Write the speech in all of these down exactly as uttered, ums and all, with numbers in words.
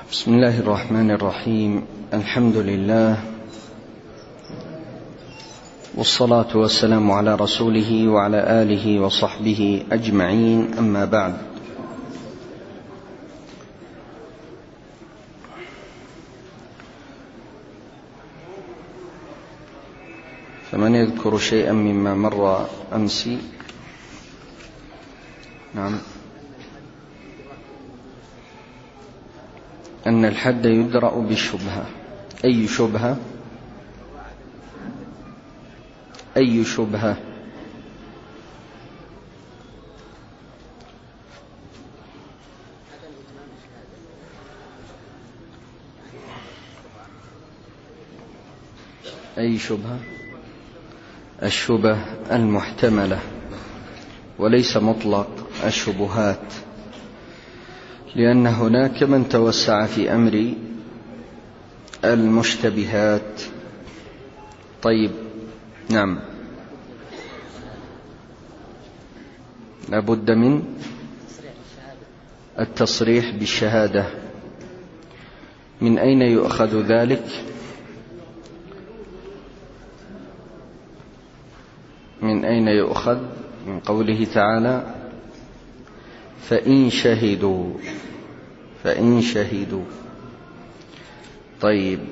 بسم الله الرحمن الرحيم. الحمد لله والصلاة والسلام على رسوله وعلى آله وصحبه أجمعين، أما بعد. فمن يذكر شيئا مما مر أمس؟ نعم. أن الحد يدرأ بالشبهة. أي شبهة؟ أي شبهة؟ أي شبهة؟ الشبه المحتملة، وليس مطلق الشبهات، لأن هناك من توسع في أمر المشتبهات. طيب، نعم. لابد من التصريح بالشهادة. من أين يؤخذ ذلك؟ من أين يؤخذ؟ من قوله تعالى: فإن شهدوا فإن شهدوا. طيب،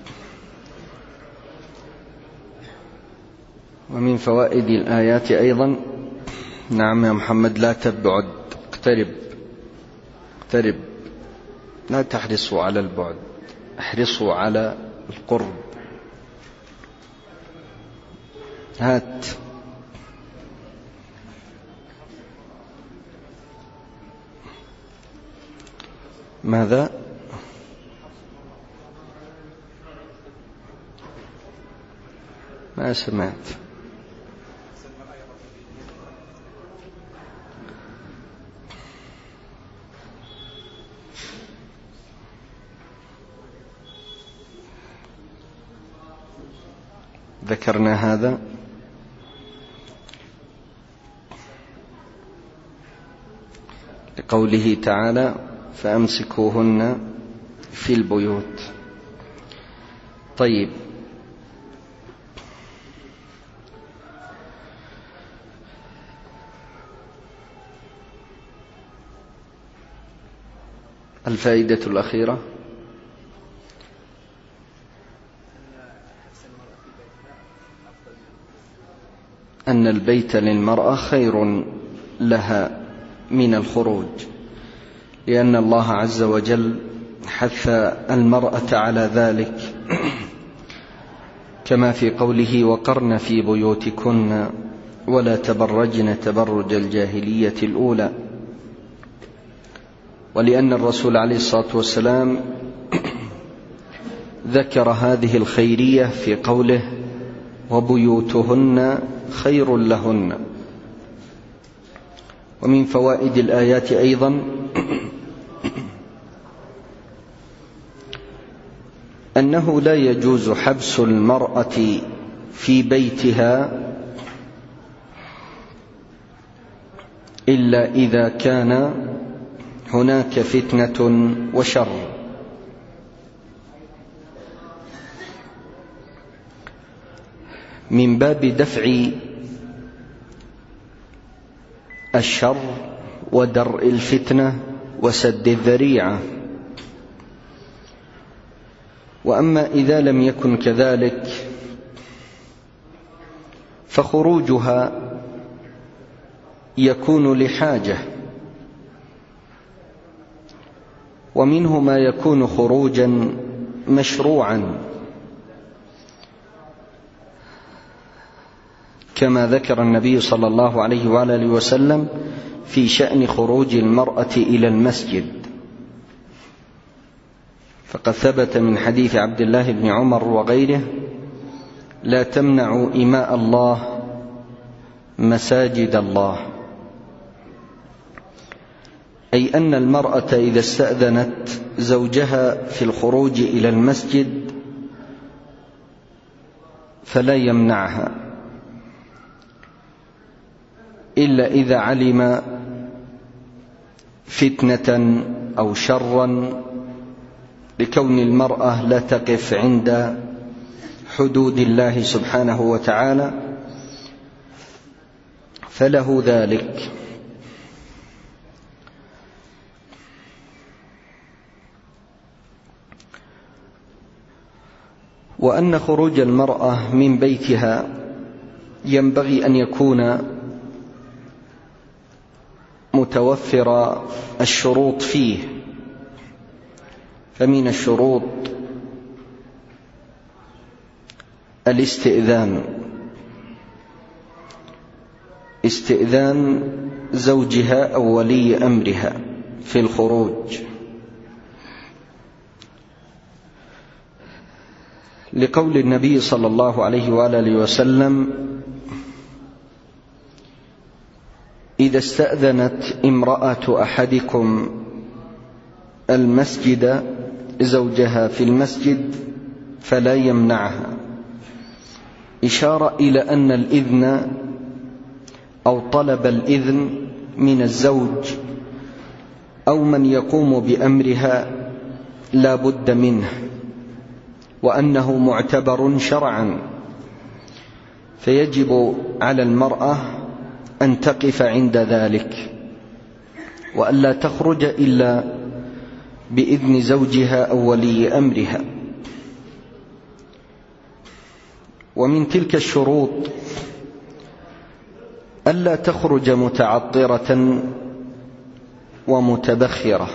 ومن فوائد الآيات أيضا. نعم يا محمد، لا تبعد، اقترب اقترب، لا تحرصوا على البعد، احرصوا على القرب. هات. ماذا؟ ما سمعت. ذكرنا هذا. لقوله تعالى: فأمسكوهن في البيوت. طيب، الفائدة الأخيرة: أن البيت للمرأة خير لها من الخروج، لأن الله عز وجل حث المرأة على ذلك، كما في قوله: وقرن في بيوتكن ولا تبرجن تبرج الجاهلية الأولى. ولأن الرسول عليه الصلاة والسلام ذكر هذه الخيرية في قوله: وبيوتهن خير لهن. ومن فوائد الآيات أيضا أنه لا يجوز حبس المرأة في بيتها إلا إذا كان هناك فتنة وشر. من باب دفع الشر ودرء الفتنة وسد الذريعة. وأما إذا لم يكن كذلك فخروجها يكون لحاجة، ومنه ما يكون خروجا مشروعا، كما ذكر النبي صلى الله عليه وآله وسلم في شأن خروج المرأة إلى المسجد. فقد ثبت من حديث عبد الله بن عمر وغيره: لا تمنعوا إماء الله مساجد الله. أي أن المرأة إذا استأذنت زوجها في الخروج إلى المسجد فلا يمنعها، إلا إذا علم فتنة أو شرا لكون المرأة لا تقف عند حدود الله سبحانه وتعالى، فله ذلك. وأن خروج المرأة من بيتها ينبغي أن يكون متوفر الشروط فيه، فمن الشروط الاستئذان، استئذان زوجها أو ولي أمرها في الخروج، لقول النبي صلى الله عليه وآله وسلم: إذا استأذنت امرأة أحدكم المسجد زوجها في المسجد فلا يمنعها، إشارة إلى أن الإذن أو طلب الإذن من الزوج أو من يقوم بأمرها لا بد منه، وأنه معتبر شرعا، فيجب على المرأة أن تقف عند ذلك وألا تخرج إلا بإذن زوجها أو ولي أمرها. ومن تلك الشروط ألا تخرج متعطرة ومتبخرة،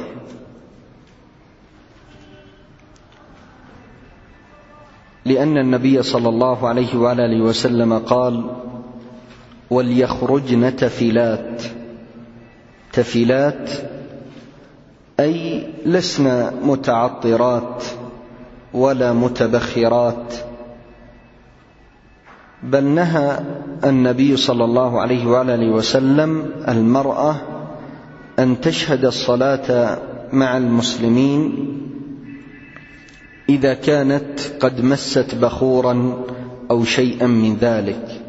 لأن النبي صلى الله عليه وآله وسلم قال: وليخرجن تفلات. تفلات أي لسن متعطرات ولا متبخرات، بل نهى النبي صلى الله عليه وآله وسلم المرأة أن تشهد الصلاة مع المسلمين إذا كانت قد مست بخورا أو شيئا من ذلك.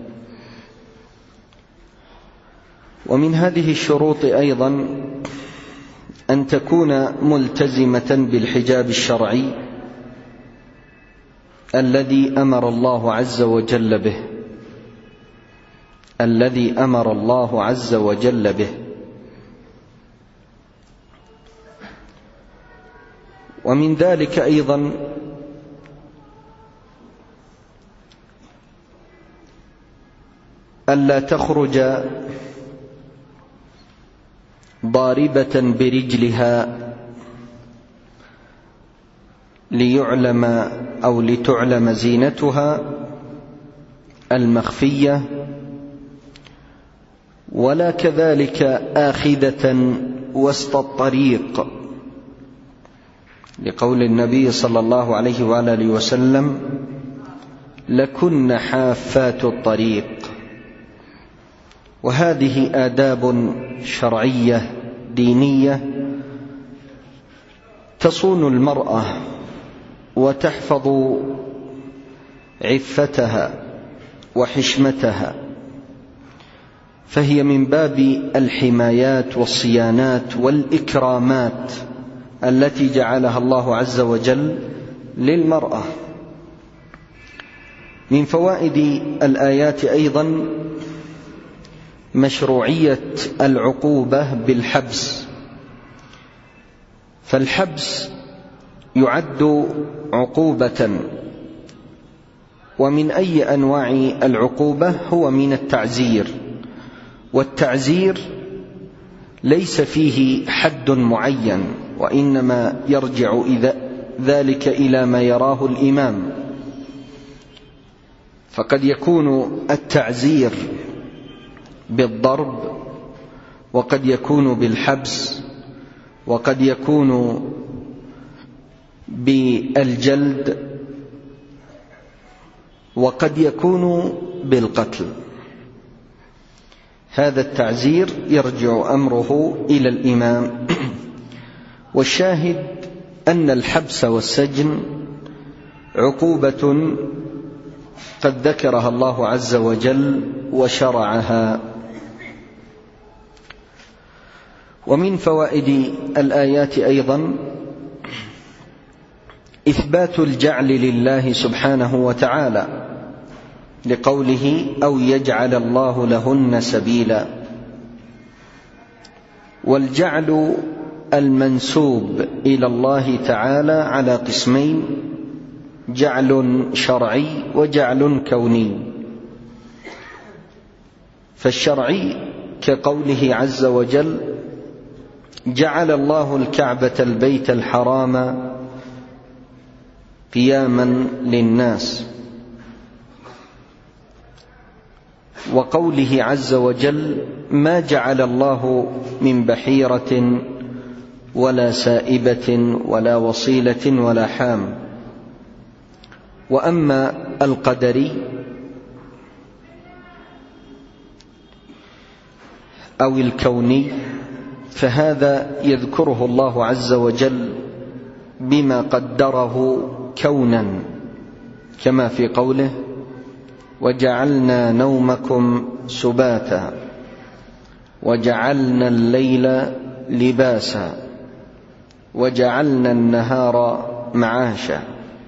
ومن هذه الشروط أيضا أن تكون ملتزمة بالحجاب الشرعي الذي أمر الله عز وجل به، الذي أمر الله عز وجل به. ومن ذلك أيضا ألا تخرج ضاربة برجلها ليعلم أو لتعلم زينتها المخفية، ولا كذلك آخذة وسط الطريق، لقول النبي صلى الله عليه وآله وسلم: لكن حافات الطريق. وهذه آداب شرعية دينية تصون المرأة وتحفظ عفتها وحشمتها، فهي من باب الحمايات والصيانات والإكرامات التي جعلها الله عز وجل للمرأة. من فوائد الآيات أيضا مشروعية العقوبة بالحبس، فالحبس يعد عقوبة، ومن أي أنواع العقوبة؟ هو من التعزير، والتعزير ليس فيه حد معين، وإنما يرجع إذا ذلك إلى ما يراه الإمام. فقد يكون التعزير بالضرب، وقد يكون بالحبس، وقد يكون بالجلد، وقد يكون بالقتل. هذا التعزير يرجع أمره إلى الإمام. والشاهد أن الحبس والسجن عقوبة قد ذكرها الله عز وجل وشرعها. ومن فوائد الآيات أيضا إثبات الجعل لله سبحانه وتعالى لقوله أو يجعل الله لهن سبيلا. والجعل المنسوب إلى الله تعالى على قسمين: جعل شرعي وجعل كوني. فالشرعي كقوله عز وجل: جعل الله الكعبة البيت الحرام قياما للناس. وقوله عز وجل: ما جعل الله من بحيرة ولا سائبة ولا وصيلة ولا حام. وأما القدري أو الكوني فهذا يذكره الله عز وجل بما قدره كونا، كما في قوله: وجعلنا نومكم سباتا وجعلنا الليل لباسا وجعلنا النهار معاشا.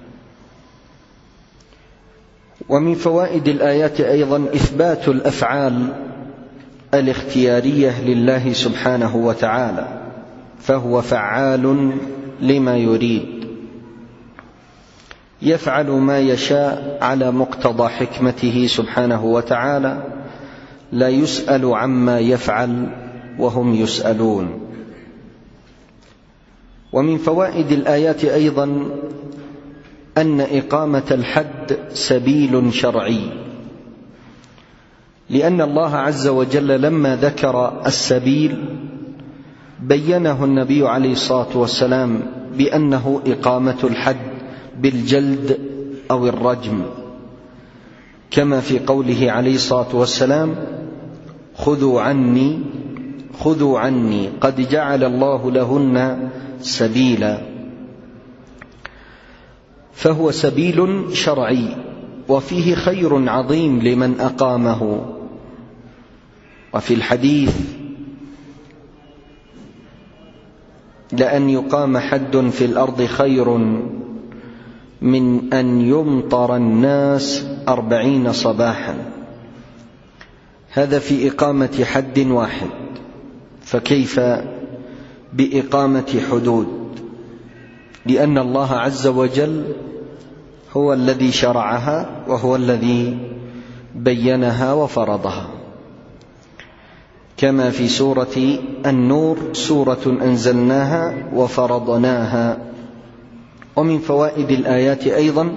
ومن فوائد الآيات أيضا إثبات الأفعال الاختيارية لله سبحانه وتعالى، فهو فعال لما يريد، يفعل ما يشاء على مقتضى حكمته سبحانه وتعالى، لا يسأل عما يفعل وهم يسألون. ومن فوائد الآيات أيضا أن إقامة الحد سبيل شرعي، لأن الله عز وجل لما ذكر السبيل بينه النبي عليه الصلاة والسلام بأنه إقامة الحد بالجلد أو الرجم، كما في قوله عليه الصلاة والسلام: خذوا عني خذوا عني قد جعل الله لهن سبيلا. فهو سبيل شرعي وفيه خير عظيم لمن أقامه. وفي الحديث: لأن يقام حد في الأرض خير من أن يمطر الناس أربعين صباحا. هذا في إقامة حد واحد، فكيف بإقامة حدود؟ لأن الله عز وجل هو الذي شرعها وهو الذي بينها وفرضها، كما في سورة النور: سورة أنزلناها وفرضناها. ومن فوائد الآيات أيضا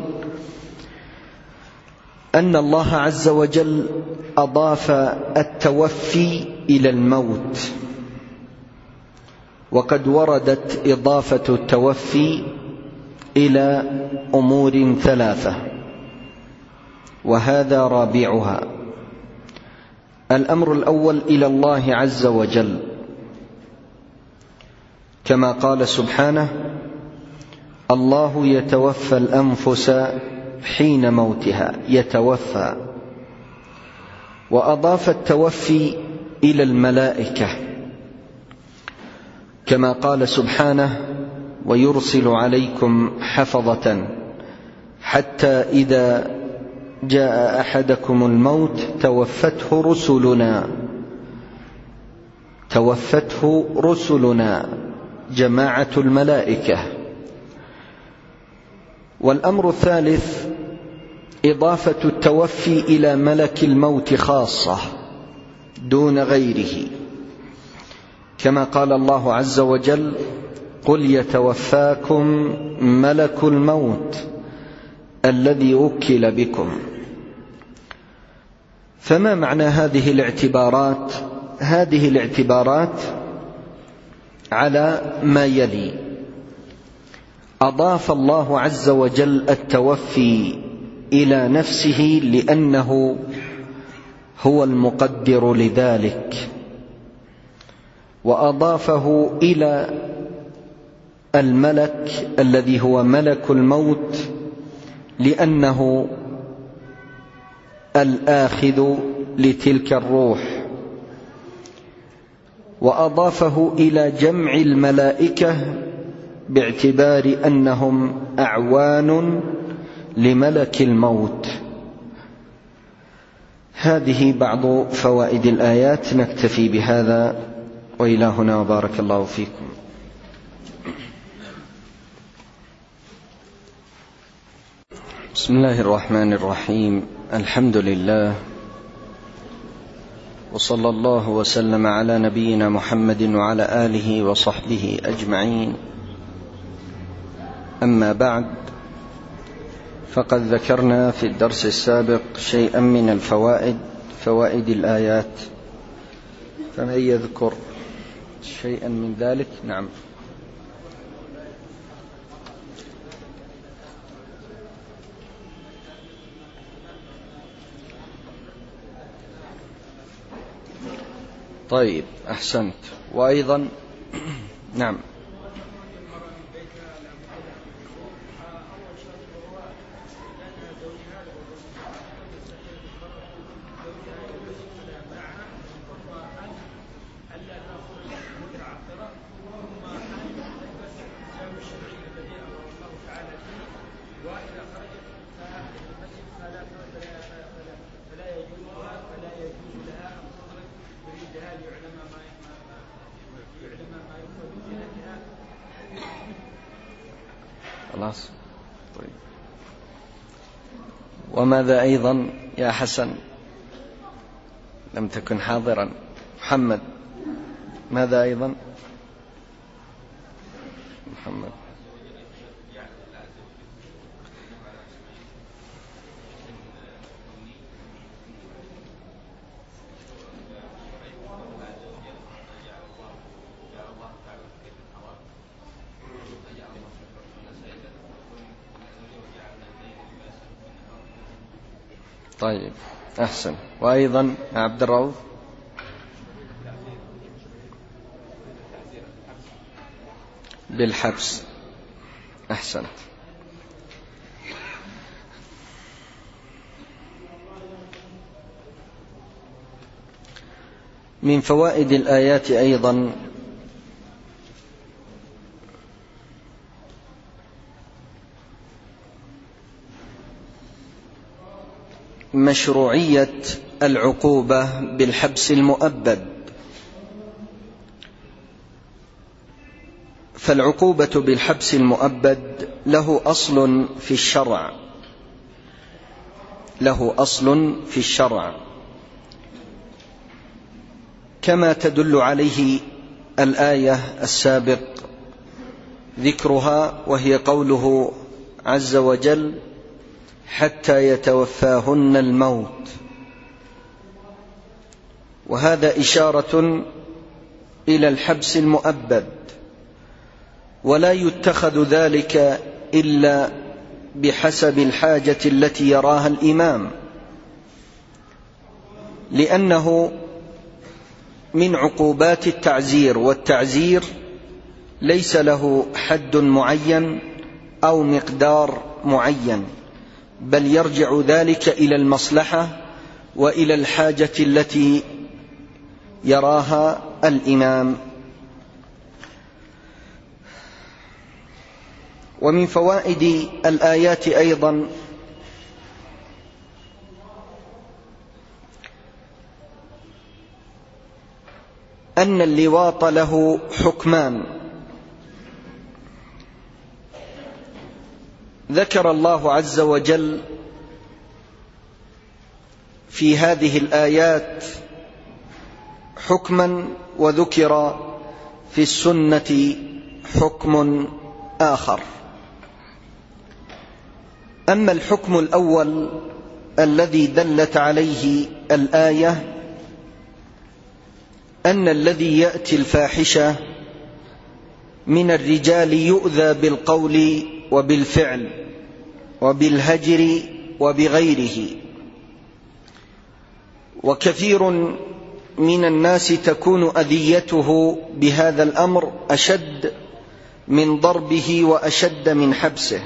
أن الله عز وجل أضاف التوفي إلى الموت، وقد وردت إضافة التوفي إلى أمور ثلاثة، وهذا رابعها. الأمر الأول إلى الله عز وجل، كما قال سبحانه: الله يتوفى الأنفس حين موتها، يتوفى. وأضاف التوفي إلى الملائكة، كما قال سبحانه: ويرسل عليكم حفظة حتى إذا جاء أحدكم الموت توفته رسلنا توفته رسلنا جماعة الملائكة. والأمر الثالث إضافة التوفي إلى ملك الموت خاصة دون غيره، كما قال الله عز وجل: قل يتوفاكم ملك الموت الذي وكل بكم. فما معنى هذه الاعتبارات؟ هذه الاعتبارات على ما يلي: أضاف الله عز وجل التوفي إلى نفسه لأنه هو المقدر لذلك، وأضافه إلى الملك الذي هو ملك الموت لأنه الآخذ لتلك الروح، وأضافه إلى جمع الملائكة باعتبار أنهم أعوان لملك الموت. هذه بعض فوائد الآيات، نكتفي بهذا وإلى هنا وبارك الله فيكم. بسم الله الرحمن الرحيم. الحمد لله وصلى الله وسلم على نبينا محمد وعلى آله وصحبه أجمعين. أما بعد، فقد ذكرنا في الدرس السابق شيئا من الفوائد، فوائد الآيات، فمن يذكر شيئا من ذلك؟ نعم. طيب، أحسنت. وأيضا نعم خلاص. طيب. وماذا أيضا يا حسن؟ لم تكن حاضرا. محمد، ماذا أيضا؟ محمد. طيب، أحسن. وأيضا عبد الرؤوف؟ بالحبس. أحسنت. من فوائد الآيات أيضا مشروعية العقوبة بالحبس المؤبد. فالعقوبة بالحبس المؤبد له أصل في الشرع، له أصل في الشرع كما تدل عليه الآية السابق ذكرها، وهي قوله عز وجل: حتى يتوفاهن الموت. وهذا إشارة إلى الحبس المؤبد، ولا يتخذ ذلك إلا بحسب الحاجة التي يراها الإمام، لأنه من عقوبات التعزير، والتعزير ليس له حد معين أو مقدار معين، بل يرجع ذلك إلى المصلحة وإلى الحاجة التي يراها الإمام. ومن فوائد الآيات أيضا أن اللواط له حكمان. ذكر الله عز وجل في هذه الآيات حكما، وذكر في السنة حكم آخر. أما الحكم الأول الذي دلت عليه الآية، أن الذي يأتي الفاحشة من الرجال يؤذى بالقول وبالفعل وبالهجر وبغيره، وكثير من الناس تكون أذيته بهذا الأمر أشد من ضربه وأشد من حبسه.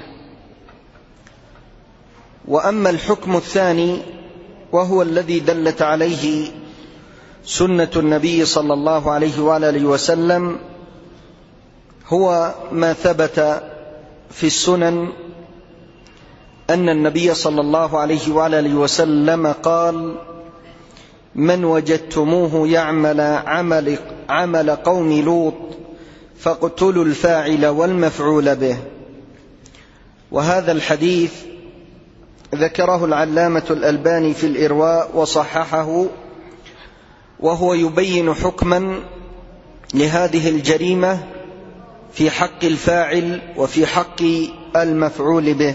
وأما الحكم الثاني وهو الذي دلت عليه سنة النبي صلى الله عليه وآله وسلم، هو ما ثبت في السنن أن النبي صلى الله عليه وآله وسلم قال: من وجدتموه يعمل عمل, عمل قوم لوط فاقتلوا الفاعل والمفعول به. وهذا الحديث ذكره العلامة الألباني في الإرواء وصححه، وهو يبين حكما لهذه الجريمة في حق الفاعل وفي حق المفعول به.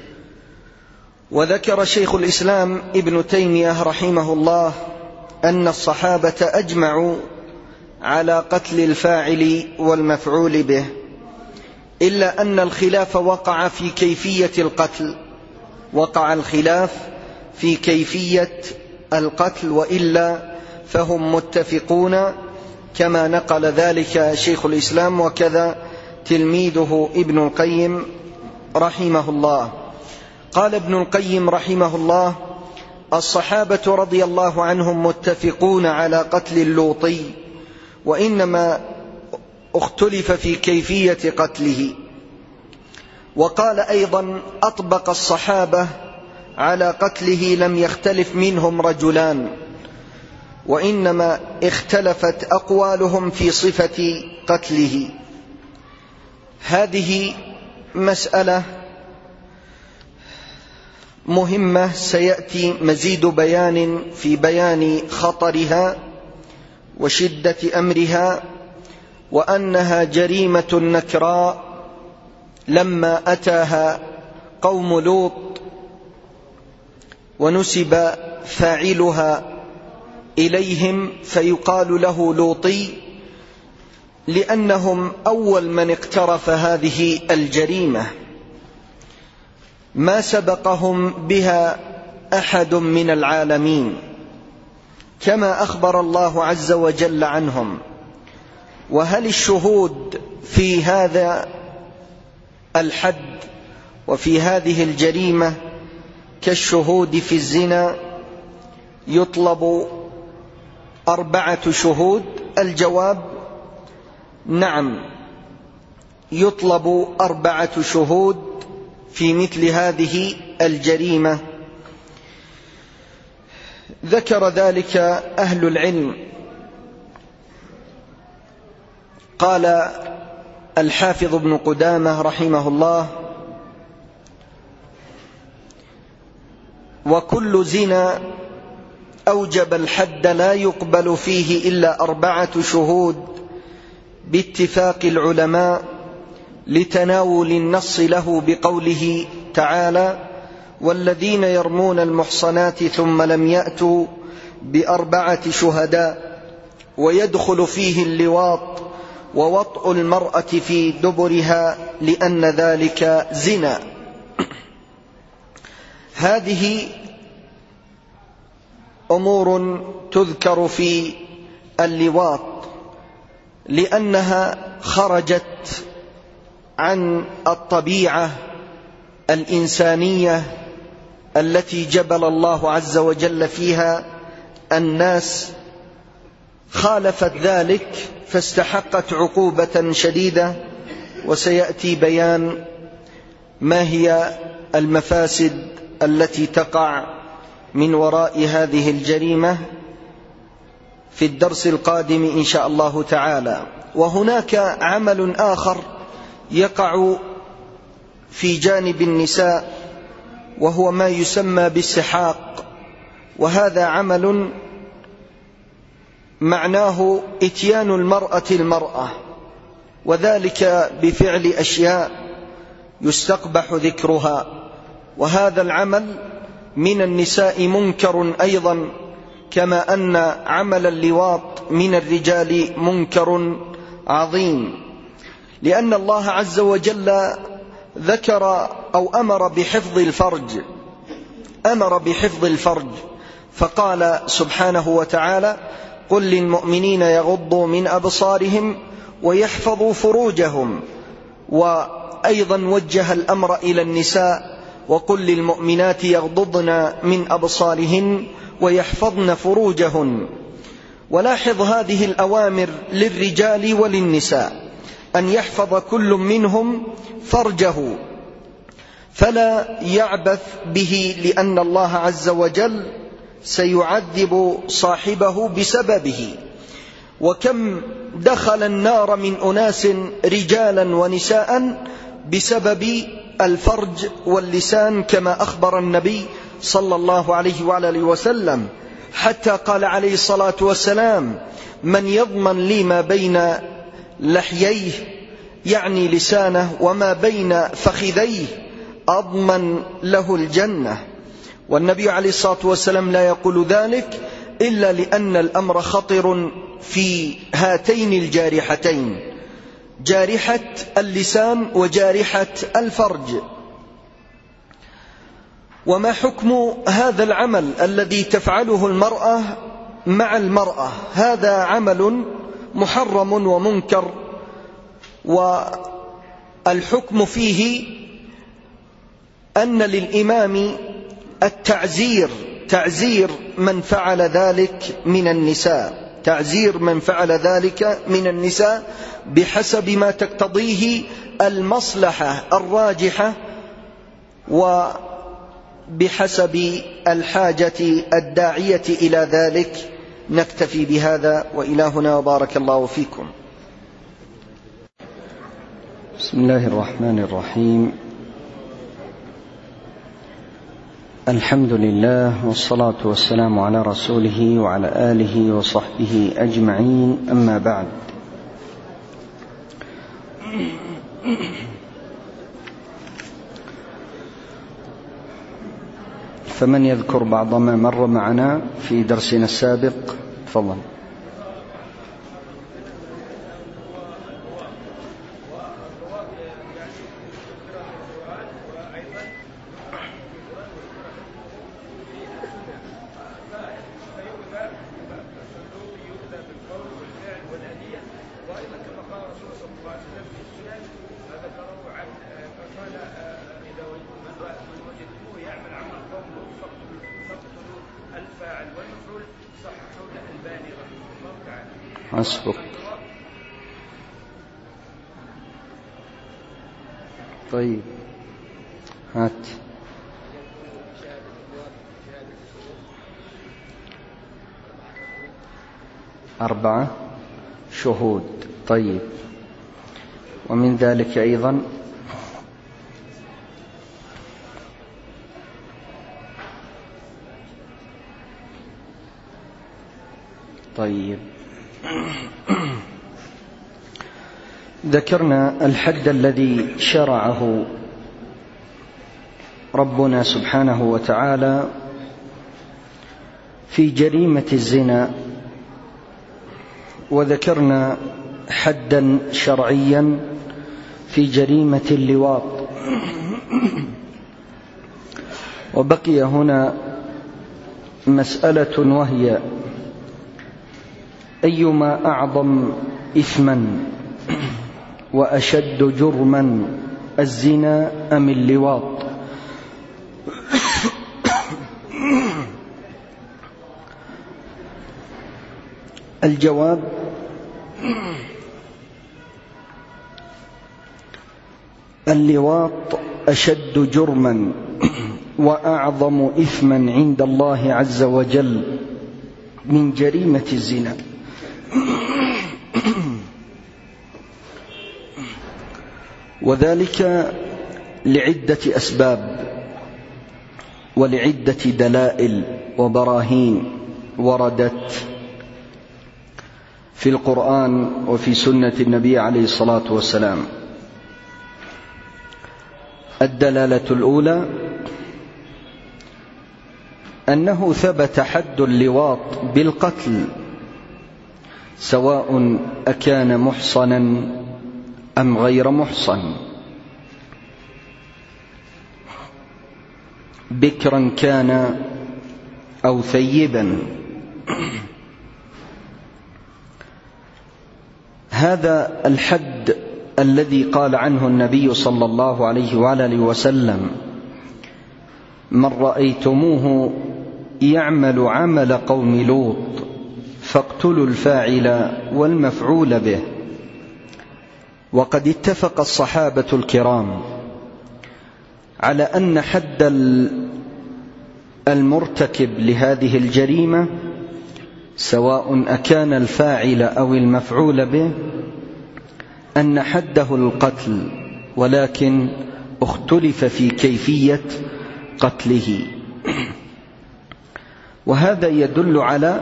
وذكر شيخ الإسلام ابن تيمية رحمه الله أن الصحابة أجمعوا على قتل الفاعل والمفعول به، إلا أن الخلاف وقع في كيفية القتل، وقع الخلاف في كيفية القتل، وإلا فهم متفقون كما نقل ذلك شيخ الإسلام وكذا تلميذه ابن القيم رحمه الله. قال ابن القيم رحمه الله: الصحابة رضي الله عنهم متفقون على قتل اللوطي، وإنما اختلف في كيفية قتله. وقال أيضا: أطبق الصحابة على قتله لم يختلف منهم رجلان، وإنما اختلفت أقوالهم في صفة قتله. هذه مسألة مهمة سيأتي مزيد بيان في بيان خطرها وشدة أمرها، وأنها جريمة نكراء لما أتاها قوم لوط ونسب فاعلها إليهم فيقال له لوطي، لأنهم أول من اقترف هذه الجريمة، ما سبقهم بها أحد من العالمين، كما أخبر الله عز وجل عنهم. وهل الشهود في هذا الحد وفي هذه الجريمة كالشهود في الزنا؟ يطلب أربعة شهود. الجواب: نعم، يطلب أربعة شهود في مثل هذه الجريمة. ذكر ذلك أهل العلم. قال الحافظ ابن قدامة رحمه الله: وكل زنا أوجب الحد لا يقبل فيه إلا أربعة شهود باتفاق العلماء، لتناول النص له بقوله تعالى: والذين يرمون المحصنات ثم لم يأتوا بأربعة شهداء. ويدخل فيه اللواط ووطء المرأة في دبرها لأن ذلك زنا. هذه أمور تذكر في اللواط لأنها خرجت عن الطبيعة الإنسانية التي جبل الله عز وجل فيها الناس، خالفت ذلك فاستحقت عقوبة شديدة. وسيأتي بيان ما هي المفاسد التي تقع من وراء هذه الجريمة في الدرس القادم إن شاء الله تعالى. وهناك عمل آخر يقع في جانب النساء، وهو ما يسمى بالسحاق، وهذا عمل معناه إتيان المرأة المرأة، وذلك بفعل أشياء يستقبح ذكرها. وهذا العمل من النساء منكر أيضا، كما أن عمل اللواط من الرجال منكر عظيم، لأن الله عز وجل ذكر أو أمر بحفظ الفرج، أمر بحفظ الفرج فقال سبحانه وتعالى: قل للمؤمنين يغضوا من أبصارهم ويحفظوا فروجهم. وأيضا وجه الأمر إلى النساء: وقل للمؤمنات يغضضن من أبصارهن ويحفظن فروجهن. ولاحظ هذه الأوامر للرجال وللنساء، أن يحفظ كل منهم فرجه فلا يعبث به، لأن الله عز وجل سيعذب صاحبه بسببه. وكم دخل النار من أناس رجالا ونساء بسبب الفرج واللسان، كما أخبر النبي صلى الله عليه وعلى وسلم، حتى قال عليه الصلاة والسلام: من يضمن لي ما بين لحييه، يعني لسانه، وما بين فخذيه، أضمن له الجنة. والنبي عليه الصلاة والسلام لا يقول ذلك إلا لأن الأمر خطر في هاتين الجارحتين، جارحة اللسان وجارحة الفرج. وما حكم هذا العمل الذي تفعله المرأة مع المرأة؟ هذا عمل محرم ومنكر، والحكم فيه أن للإمام التعزير، تعزير من فعل ذلك من النساء، تعزير من فعل ذلك من النساء بحسب ما تقتضيه المصلحة الراجحة وبحسب الحاجة الداعية إلى ذلك. نكتفي بهذا، وإلهنا وبارك الله فيكم. بسم الله الرحمن الرحيم. الحمد لله، والصلاة والسلام على رسوله وعلى آله وصحبه أجمعين، أما بعد. فمن يذكر بعض ما مر معنا في درسنا السابق؟ تفضل. حسبك. طيب، هات أربعة شهود. طيب، ومن ذلك أيضا طيب ذكرنا الحد الذي شرعه ربنا سبحانه وتعالى في جريمة الزنا، وذكرنا حدا شرعيا في جريمة اللواط. وبقي هنا مسألة، وهي أيما أعظم إثما وأشد جرما، الزنا أم اللواط؟ الجواب: اللواط أشد جرما وأعظم إثما عند الله عز وجل من جريمة الزنا، وذلك لعدة أسباب ولعدة دلائل وبراهين وردت في القرآن وفي سنة النبي عليه الصلاة والسلام. الدلالة الأولى أنه ثبت حد اللواط بالقتل، سواء أكان محصنا أم غير محصن، بكرا كان أو ثيبا. هذا الحد الذي قال عنه النبي صلى الله عليه وآله وسلم: من رأيتموه يعمل عمل قوم لوط فاقتلوا الفاعل والمفعول به. وقد اتفق الصحابة الكرام على أن حد المرتكب لهذه الجريمة سواء أكان الفاعل أو المفعول به أن حده القتل، ولكن اختلف في كيفية قتله. وهذا يدل على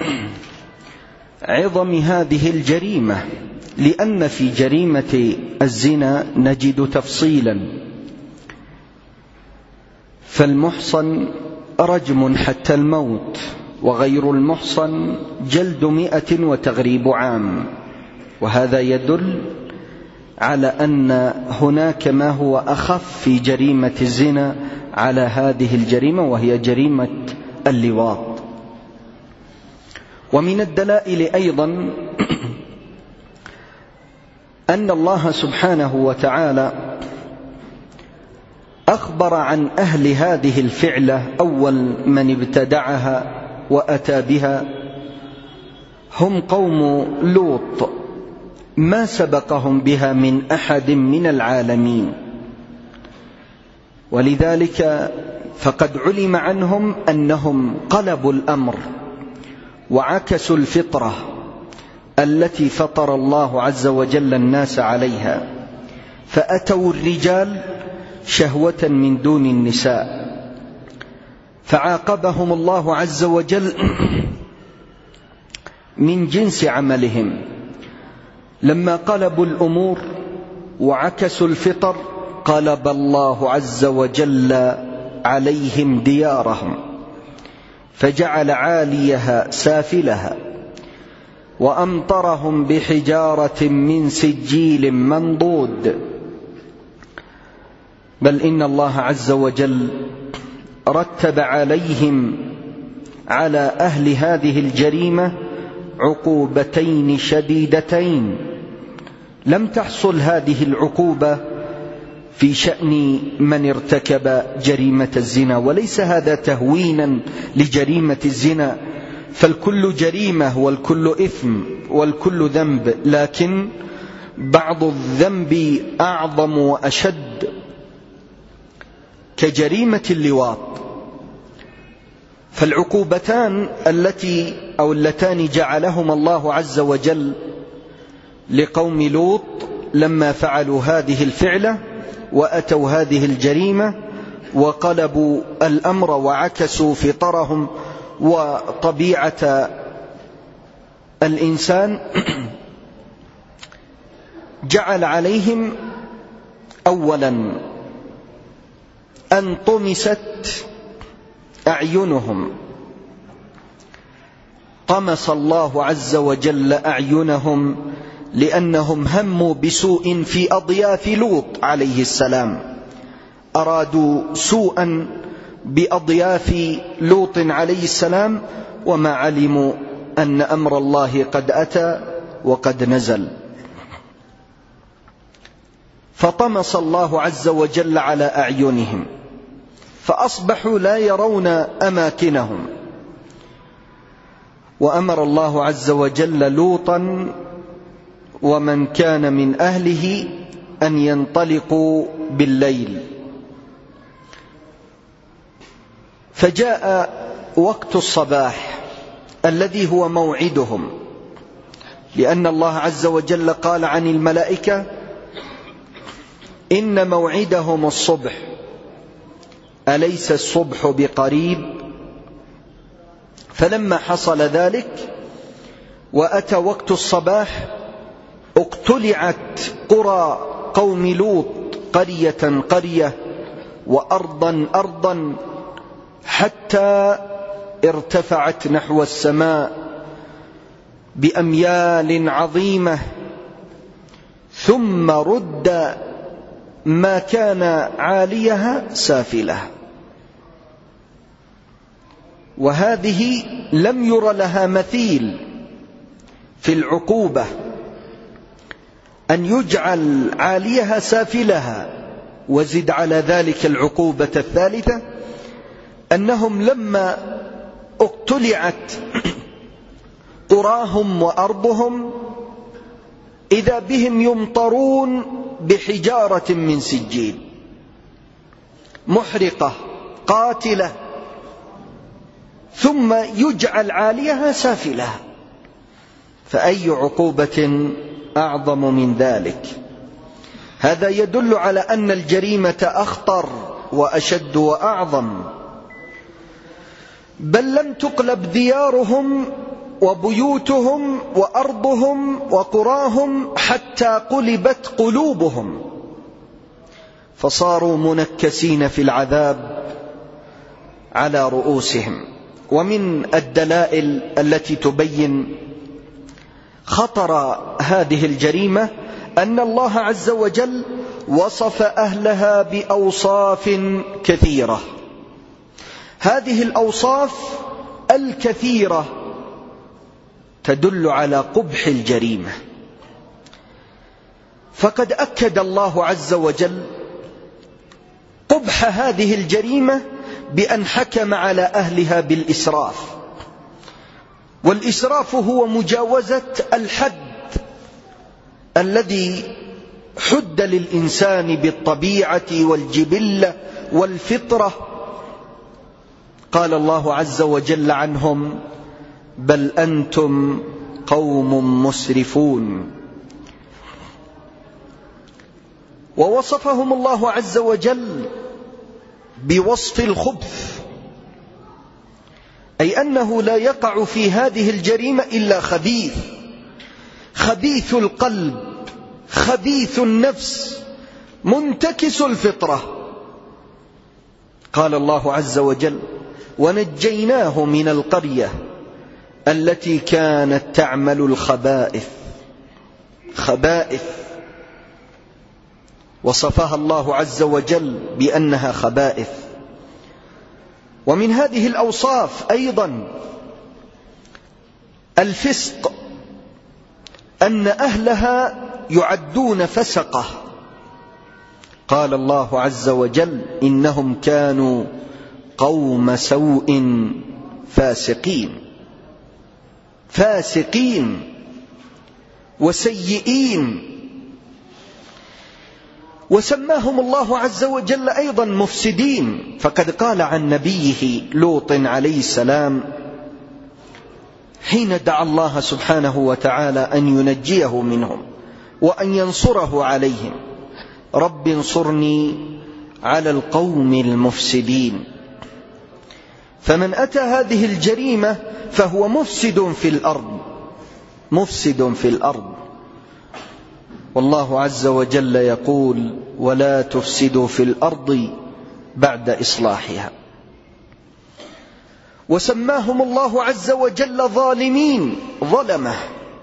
عظم هذه الجريمة، لأن في جريمة الزنا نجد تفصيلا، فالمحصن رجم حتى الموت، وغير المحصن جلد مئة وتغريب عام. وهذا يدل على أن هناك ما هو أخف في جريمة الزنا على هذه الجريمة، وهي جريمة اللواط. ومن الدلائل أيضا أن الله سبحانه وتعالى أخبر عن أهل هذه الفعلة أول من ابتدعها وأتى بها هم قوم لوط، ما سبقهم بها من أحد من العالمين. ولذلك فقد علم عنهم أنهم قلبوا الأمر وعكسوا الفطرة التي فطر الله عز وجل الناس عليها، فأتوا الرجال شهوة من دون النساء، فعاقبهم الله عز وجل من جنس عملهم. لما قلبوا الأمور وعكسوا الفطر قلب الله عز وجل عليهم ديارهم، فجعل عاليها سافلها، وأمطرهم بحجارة من سجيل منضود. بل إن الله عز وجل رتب عليهم على أهل هذه الجريمة عقوبتين شديدتين. لم تحصل هذه العقوبة في شأن من ارتكب جريمة الزنا، وليس هذا تهوينا لجريمة الزنا، فالكل جريمة والكل إثم والكل ذنب، لكن بعض الذنب أعظم وأشد كجريمة اللواط. فالعقوبتان التي أو اللتان جعلهما الله عز وجل لقوم لوط لما فعلوا هذه الفعلة وأتوا هذه الجريمة وقلبوا الأمر وعكسوا فطرهم وطبيعة الإنسان، جعل عليهم أولا أن طمست أعينهم، طمس الله عز وجل أعينهم لأنهم هموا بسوء في أضياف لوط عليه السلام، أرادوا سوءا بأضياف لوط عليه السلام وما علموا أن أمر الله قد أتى وقد نزل. فطمس الله عز وجل على أعينهم فأصبحوا لا يرون أماكنهم. وأمر الله عز وجل لوطا ومن كان من أهله أن ينطلقوا بالليل. فجاء وقت الصباح الذي هو موعدهم، لأن الله عز وجل قال عن الملائكة إن موعدهم الصبح أليس الصبح بقريب. فلما حصل ذلك وأتى وقت الصباح اقتلعت قرى قوم لوط قرية قرية وأرضا أرضا حتى ارتفعت نحو السماء بأميال عظيمة، ثم رد ما كان عاليها سافله. وهذه لم ير لها مثيل في العقوبة، أن يجعل عاليها سافلها. وزد على ذلك العقوبة الثالثة أنهم لما اقتلعت قراهم وأرضهم إذا بهم يمطرون بحجارة من سجيل محرقة قاتلة، ثم يجعل عاليها سافلها، فأي عقوبة أعظم من ذلك؟ هذا يدل على أن الجريمة أخطر وأشد وأعظم. بل لم تقلب ديارهم وبيوتهم وأرضهم وقراهم حتى قلبت قلوبهم، فصاروا منكسين في العذاب على رؤوسهم. ومن الدلائل التي تبين خطر هذه الجريمة أن الله عز وجل وصف أهلها بأوصاف كثيرة. هذه الأوصاف الكثيرة تدل على قبح الجريمة، فقد أكد الله عز وجل قبح هذه الجريمة بأن حكم على أهلها بالإسراف. والإسراف هو مجاوزة الحد الذي حد للإنسان بالطبيعة والجبلة والفطرة. قال الله عز وجل عنهم: بل أنتم قوم مسرفون. ووصفهم الله عز وجل بوصف الخبث، أي أنه لا يقع في هذه الجريمة إلا خبيث، خبيث القلب، خبيث النفس، منتكس الفطرة. قال الله عز وجل: ونجيناه من القرية التي كانت تعمل الخبائث. خبائث وصفها الله عز وجل بأنها خبائث. ومن هذه الأوصاف أيضا الفسق، أن أهلها يعدون فسقة. قال الله عز وجل: إنهم كانوا قوم سوء فاسقين. فاسقين وسيئين. وسماهم الله عز وجل أيضا مفسدين، فقد قال عن نبيه لوط عليه السلام حين دعا الله سبحانه وتعالى أن ينجيه منهم وأن ينصره عليهم: رب انصرني على القوم المفسدين. فمن أتى هذه الجريمة فهو مفسد في الأرض، مفسد في الأرض. والله عز وجل يقول: ولا تفسدوا في الأرض بعد إصلاحها. وسماهم الله عز وجل ظالمين، ظلمة،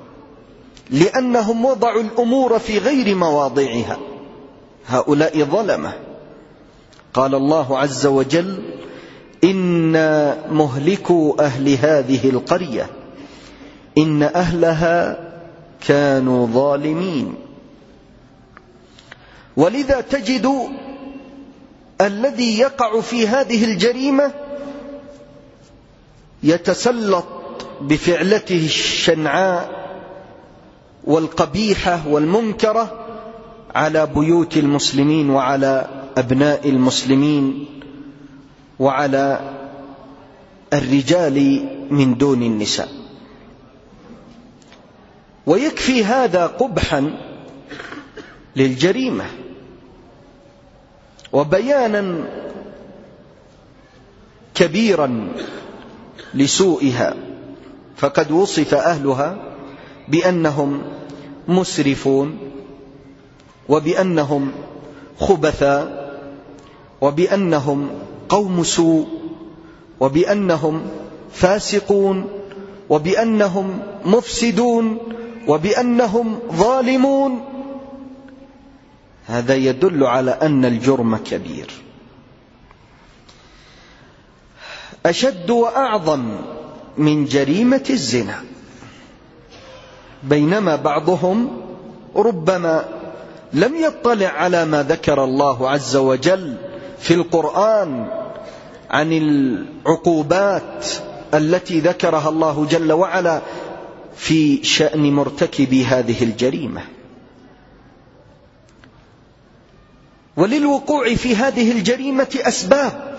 لأنهم وضعوا الأمور في غير مواضعها. هؤلاء ظلمة. قال الله عز وجل: إنا مهلكوا أهل هذه القرية إن أهلها كانوا ظالمين. ولذا تجد الذي يقع في هذه الجريمة يتسلط بفعلته الشنعاء والقبيحة والمنكرة على بيوت المسلمين وعلى أبناء المسلمين وعلى الرجال من دون النساء. ويكفي هذا قبحا للجريمة وبيانا كبيرا لسوءها، فقد وصف أهلها بأنهم مسرفون، وبأنهم خبثاء، وبأنهم قوم سوء، وبأنهم فاسقون، وبأنهم مفسدون، وبأنهم ظالمون. هذا يدل على أن الجرم كبير. أشد وأعظم من جريمة الزنا، بينما بعضهم ربما لم يطلع على ما ذكر الله عز وجل في القرآن عن العقوبات التي ذكرها الله جل وعلا في شأن مرتكب هذه الجريمة. وللوقوع في هذه الجريمة أسباب،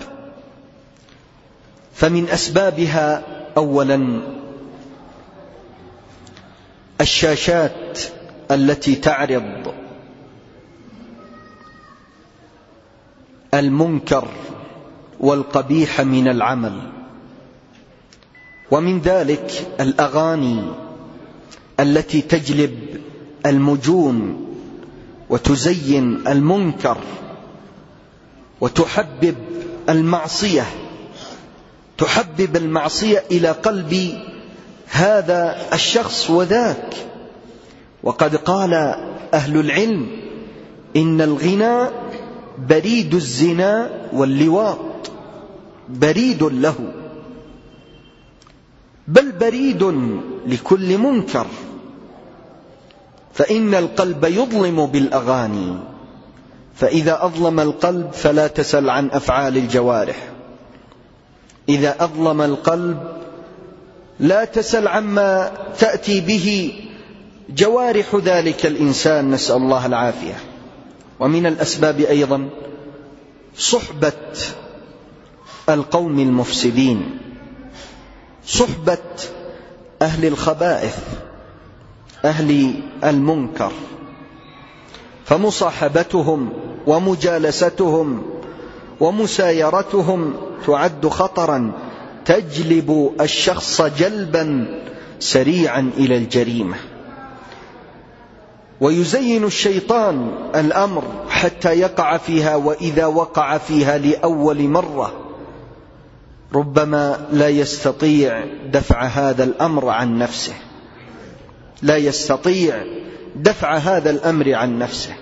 فمن أسبابها أولا الشاشات التي تعرض المنكر والقبيح من العمل، ومن ذلك الأغاني التي تجلب المجون وتزين المنكر وتحبب المعصية، تحبب المعصية إلى قلب هذا الشخص وذاك. وقد قال أهل العلم إن الغنى بريد الزنا واللواط، بريد له، بل بريد لكل منكر، فإن القلب يظلم بالأغاني، فإذا أظلم القلب فلا تسل عن أفعال الجوارح، إذا أظلم القلب لا تسل عما تأتي به جوارح ذلك الإنسان، نسأل الله العافية. ومن الأسباب أيضا صحبة القوم المفسدين، صحبة أهل الخبائث، أهل المنكر، فمصاحبتهم ومجالستهم ومسايرتهم تعد خطرا، تجلب الشخص جلبا سريعا إلى الجريمة. ويزين الشيطان الأمر حتى يقع فيها، وإذا وقع فيها لأول مرة ربما لا يستطيع دفع هذا الأمر عن نفسه، لا يستطيع دفع هذا الأمر عن نفسه.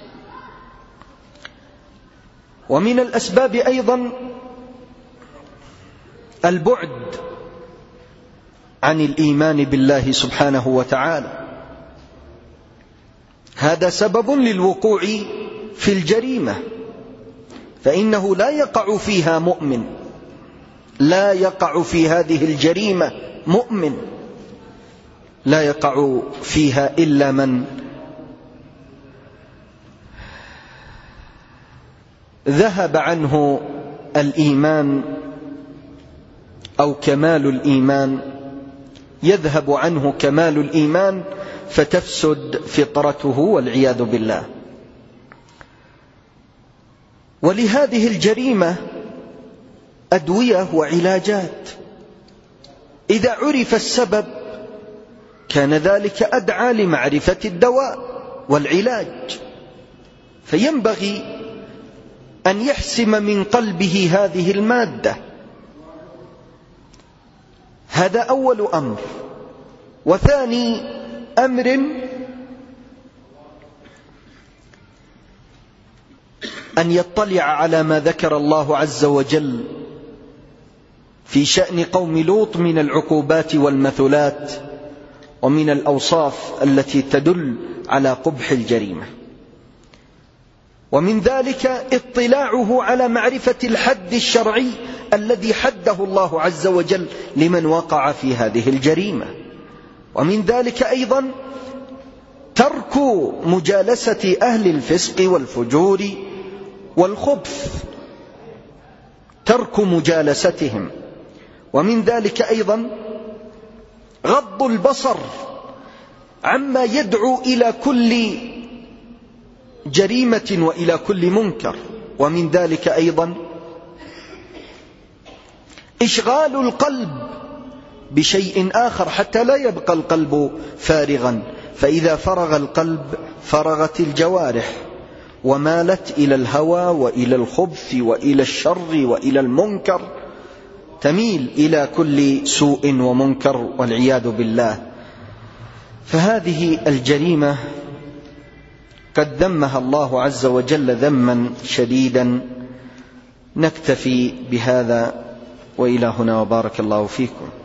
ومن الأسباب أيضا البعد عن الإيمان بالله سبحانه وتعالى، هذا سبب للوقوع في الجريمة، فإنه لا يقع فيها مؤمن، لا يقع في هذه الجريمة مؤمن، لا يقع فيها إلا من ذهب عنه الإيمان أو كمال الإيمان، يذهب عنه كمال الإيمان فتفسد فطرته والعياذ بالله. ولهذه الجريمة أدوية وعلاجات، إذا عرف السبب كان ذلك أدعى لمعرفة الدواء والعلاج، فينبغي أن يحسم من قلبه هذه المادة، هذا أول أمر. وثاني أمر أن يطلع على ما ذكر الله عز وجل في شأن قوم لوط من العقوبات والمثلات ومن الأوصاف التي تدل على قبح الجريمة. ومن ذلك اطلاعه على معرفة الحد الشرعي الذي حده الله عز وجل لمن وقع في هذه الجريمة. ومن ذلك أيضا ترك مجالسة أهل الفسق والفجور والخبث، ترك مجالستهم. ومن ذلك أيضا غض البصر عما يدعو إلى كل جريمة وإلى كل منكر. ومن ذلك أيضا إشغال القلب بشيء آخر حتى لا يبقى القلب فارغا، فإذا فرغ القلب فرغت الجوارح ومالت إلى الهوى وإلى الخبث وإلى الشر وإلى المنكر، تميل إلى كل سوء ومنكر والعياذ بالله. فهذه الجريمة قد ذمها الله عز وجل ذما شديدا. نكتفي بهذا وإلى هنا، وبارك الله فيكم.